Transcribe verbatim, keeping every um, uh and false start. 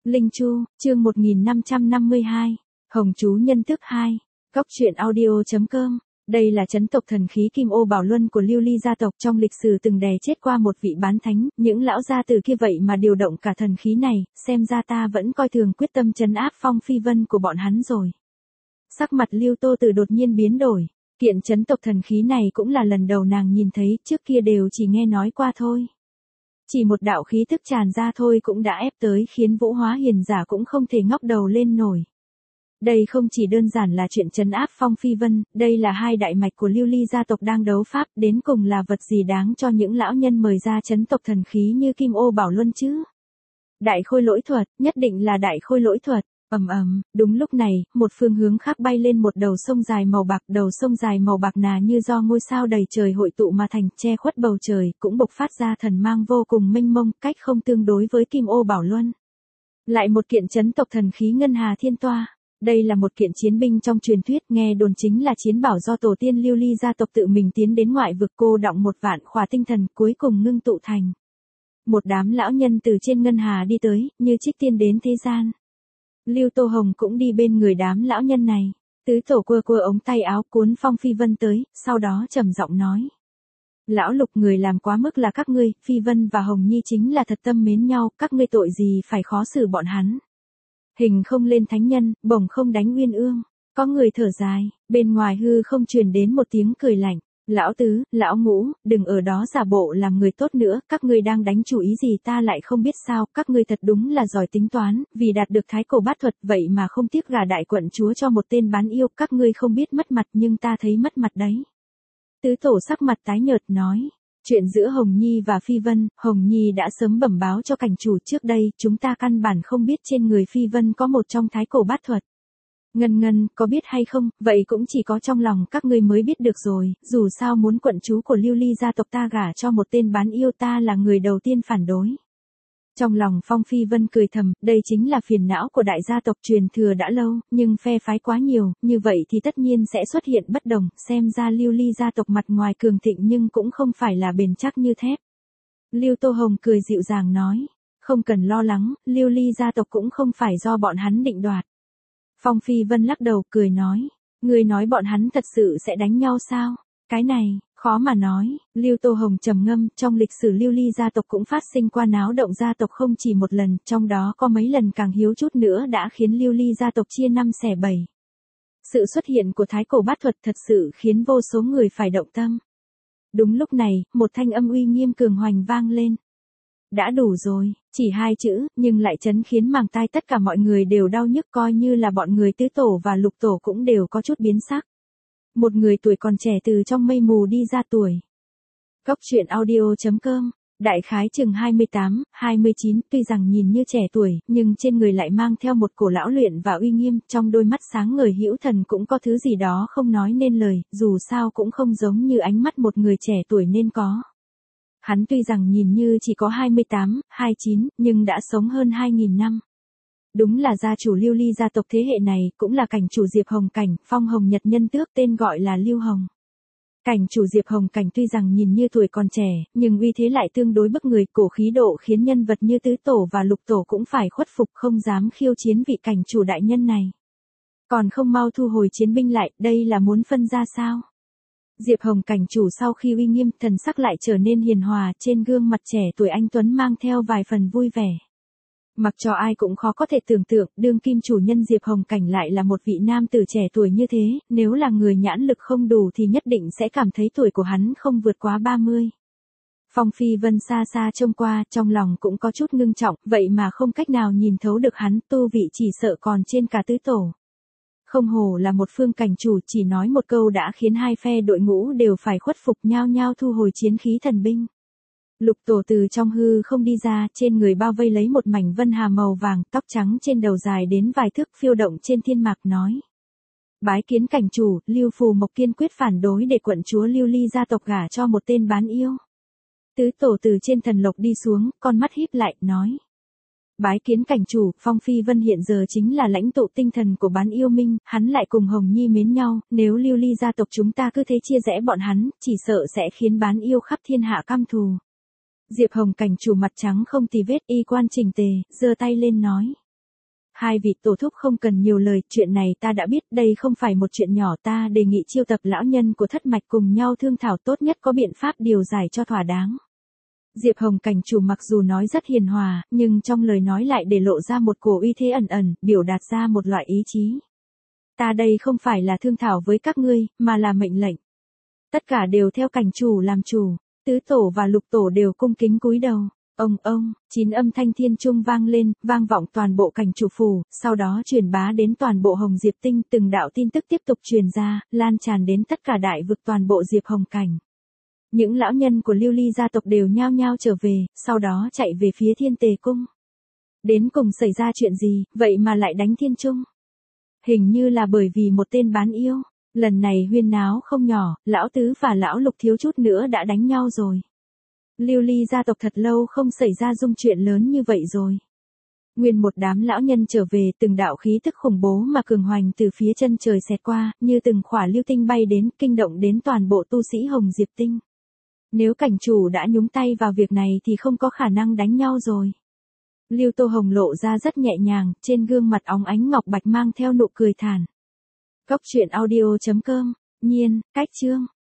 Linh Chu, chương một nghìn năm trăm năm mươi hai. Hồng chú nhân tước hai. Góc truyện audio.com. Đây là chấn tộc thần khí Kim Ô Bảo Luân của Lưu Ly gia tộc, trong lịch sử từng đè chết qua một vị bán thánh, những lão gia tử kia vậy mà điều động cả thần khí này, xem ra ta vẫn coi thường quyết tâm trấn áp Phong Phi Vân của bọn hắn rồi. Sắc mặt Lưu Tô Tử đột nhiên biến đổi, kiện chấn tộc thần khí này cũng là lần đầu nàng nhìn thấy, trước kia đều chỉ nghe nói qua thôi. Chỉ một đạo khí tức tràn ra thôi cũng đã ép tới khiến Vũ Hóa Hiền giả cũng không thể ngóc đầu lên nổi. Đây không chỉ đơn giản là chuyện trấn áp Phong Phi Vân, đây là hai đại mạch của Lưu Ly gia tộc đang đấu pháp, đến cùng là vật gì đáng cho những lão nhân mời ra chấn tộc thần khí như Kim Ô Bảo Luân chứ? Đại khôi lỗi thuật, nhất định là đại khôi lỗi thuật. Ầm ầm, đúng lúc này, một phương hướng khác bay lên một đầu sông dài màu bạc, đầu sông dài màu bạc nà như do ngôi sao đầy trời hội tụ mà thành, che khuất bầu trời, cũng bộc phát ra thần mang vô cùng mênh mông, cách không tương đối với Kim Ô Bảo Luân. Lại một kiện chấn tộc thần khí Ngân Hà Thiên Toa. Đây là một kiện chiến binh trong truyền thuyết, nghe đồn chính là chiến bảo do tổ tiên Lưu Ly gia tộc tự mình tiến đến ngoại vực cô đọng một vạn khỏa tinh thần, cuối cùng ngưng tụ thành một đám lão nhân từ trên ngân hà đi tới, như trích tiên đến thế gian. Lưu Tô Hồng cũng đi bên người đám lão nhân này. Tứ tổ quơ quơ ống tay áo cuốn Phong Phi Vân tới, sau đó trầm giọng nói: Lão Lục, người làm quá mức là các ngươi, Phi Vân và Hồng Nhi chính là thật tâm mến nhau, các ngươi tội gì phải khó xử bọn hắn. Hình không lên thánh nhân, bổng không đánh uyên ương. Có người thở dài, bên ngoài hư không truyền đến một tiếng cười lạnh. Lão Tứ, Lão Ngũ, đừng ở đó giả bộ làm người tốt nữa, các ngươi đang đánh chủ ý gì ta lại không biết sao, các ngươi thật đúng là giỏi tính toán, vì đạt được thái cổ bát thuật vậy mà không tiếc gả đại quận chúa cho một tên bán yêu, các ngươi không biết mất mặt nhưng ta thấy mất mặt đấy. Tứ tổ sắc mặt tái nhợt nói: Chuyện giữa Hồng Nhi và Phi Vân, Hồng Nhi đã sớm bẩm báo cho cảnh chủ trước đây, chúng ta căn bản không biết trên người Phi Vân có một trong thái cổ bát thuật. Ngân Ngân, có biết hay không, vậy cũng chỉ có trong lòng các ngươi mới biết được rồi, dù sao muốn quận chúa của Lưu Ly gia tộc ta gả cho một tên bán yêu, ta là người đầu tiên phản đối. Trong lòng Phong Phi Vân cười thầm, đây chính là phiền não của đại gia tộc truyền thừa đã lâu, nhưng phe phái quá nhiều, như vậy thì tất nhiên sẽ xuất hiện bất đồng, xem ra Lưu Ly gia tộc mặt ngoài cường thịnh nhưng cũng không phải là bền chắc như thép. Lưu Tô Hồng cười dịu dàng nói: Không cần lo lắng, Lưu Ly gia tộc cũng không phải do bọn hắn định đoạt. Phong Phi Vân lắc đầu cười nói: Ngươi nói bọn hắn thật sự sẽ đánh nhau sao? Cái này, khó mà nói. Lưu Tô Hồng trầm ngâm, trong lịch sử Lưu Ly gia tộc cũng phát sinh qua náo động gia tộc không chỉ một lần, trong đó có mấy lần càng hiếu chút nữa đã khiến Lưu Ly gia tộc chia năm xẻ bảy. Sự xuất hiện của thái cổ bát thuật thật sự khiến vô số người phải động tâm. Đúng lúc này, một thanh âm uy nghiêm cường hoành vang lên. Đã đủ rồi, chỉ hai chữ, nhưng lại chấn khiến màng tai tất cả mọi người đều đau nhức, coi như là bọn người tứ tổ và lục tổ cũng đều có chút biến sắc. Một người tuổi còn trẻ từ trong mây mù đi ra tuổi. Góc truyện audio.com. Đại khái chừng hai mươi tám, hai mươi chín, tuy rằng nhìn như trẻ tuổi, nhưng trên người lại mang theo một cổ lão luyện và uy nghiêm, trong đôi mắt sáng ngời hữu thần cũng có thứ gì đó không nói nên lời, dù sao cũng không giống như ánh mắt một người trẻ tuổi nên có. Hắn tuy rằng nhìn như chỉ có hai mươi tám, hai mươi chín, nhưng đã sống hơn hai nghìn năm. Đúng là gia chủ Lưu Ly gia tộc thế hệ này, cũng là cảnh chủ Diệp Hồng Cảnh, Phong Hồng Nhật nhân tước, tên gọi là Lưu Hồng. Cảnh chủ Diệp Hồng Cảnh tuy rằng nhìn như tuổi còn trẻ, nhưng uy thế lại tương đối bức người, cổ khí độ khiến nhân vật như tứ tổ và lục tổ cũng phải khuất phục, không dám khiêu chiến vị cảnh chủ đại nhân này. Còn không mau thu hồi chiến binh lại, đây là muốn phân ra sao? Diệp Hồng Cảnh chủ sau khi uy nghiêm, thần sắc lại trở nên hiền hòa, trên gương mặt trẻ tuổi anh tuấn mang theo vài phần vui vẻ. Mặc cho ai cũng khó có thể tưởng tượng, đương kim chủ nhân Diệp Hồng Cảnh lại là một vị nam tử trẻ tuổi như thế, nếu là người nhãn lực không đủ thì nhất định sẽ cảm thấy tuổi của hắn không vượt quá ba mươi. Phong Phi Vân xa xa trông qua, trong lòng cũng có chút ngưng trọng, vậy mà không cách nào nhìn thấu được hắn, tu vị chỉ sợ còn trên cả tứ tổ. Không hổ là một phương cảnh chủ, chỉ nói một câu đã khiến hai phe đội ngũ đều phải khuất phục, nhao nhao thu hồi chiến khí thần binh. Lục tổ từ trong hư không đi ra, trên người bao vây lấy một mảnh vân hà màu vàng, tóc trắng trên đầu dài đến vài thước phiêu động trên thiên mạc nói: Bái kiến cảnh chủ, Lưu Phù Mộc kiên quyết phản đối để quận chúa Lưu Ly gia tộc gả cho một tên bán yêu. Tứ tổ từ trên thần lộc đi xuống, con mắt híp lại, nói: Bái kiến cảnh chủ, Phong Phi Vân hiện giờ chính là lãnh tụ tinh thần của bán yêu minh, hắn lại cùng Hồng Nhi mến nhau, nếu Lưu Ly gia tộc chúng ta cứ thế chia rẽ bọn hắn, chỉ sợ sẽ khiến bán yêu khắp thiên hạ căm thù. Diệp Hồng Cảnh chủ mặt trắng không tì vết, y quan chỉnh tề, giơ tay lên nói: Hai vị tổ thúc không cần nhiều lời, chuyện này ta đã biết, đây không phải một chuyện nhỏ, ta đề nghị chiêu tập lão nhân của thất mạch cùng nhau thương thảo, tốt nhất có biện pháp điều giải cho thỏa đáng. Diệp Hồng cảnh chủ mặc dù nói rất hiền hòa, nhưng trong lời nói lại để lộ ra một cổ uy thế ẩn ẩn, biểu đạt ra một loại ý chí. Ta đây không phải là thương thảo với các ngươi, mà là mệnh lệnh. Tất cả đều theo cảnh chủ làm chủ, tứ tổ và lục tổ đều cung kính cúi đầu. Ông ông, chín âm thanh thiên trung vang lên, vang vọng toàn bộ cảnh chủ phủ, sau đó truyền bá đến toàn bộ Hồng Diệp Tinh, từng đạo tin tức tiếp tục truyền ra, lan tràn đến tất cả đại vực toàn bộ Diệp Hồng cảnh. Những lão nhân của Lưu Ly gia tộc đều nhao nhao trở về, sau đó chạy về phía Thiên Tề cung. Đến cùng xảy ra chuyện gì, vậy mà lại đánh Thiên Trung? Hình như là bởi vì một tên bán yêu, lần này huyên náo không nhỏ, lão tứ và lão lục thiếu chút nữa đã đánh nhau rồi. Lưu Ly gia tộc thật lâu không xảy ra dung chuyện lớn như vậy rồi. Nguyên một đám lão nhân trở về, từng đạo khí tức khủng bố mà cường hoành từ phía chân trời xẹt qua, như từng khỏa lưu tinh bay đến, kinh động đến toàn bộ tu sĩ Hồng Diệp Tinh. Nếu cảnh chủ đã nhúng tay vào việc này thì không có khả năng đánh nhau rồi. Lưu Tô Hồng lộ ra rất nhẹ nhàng, trên gương mặt óng ánh ngọc bạch mang theo nụ cười thản. Cốc truyện audio chấm com, nhiên, cách chương.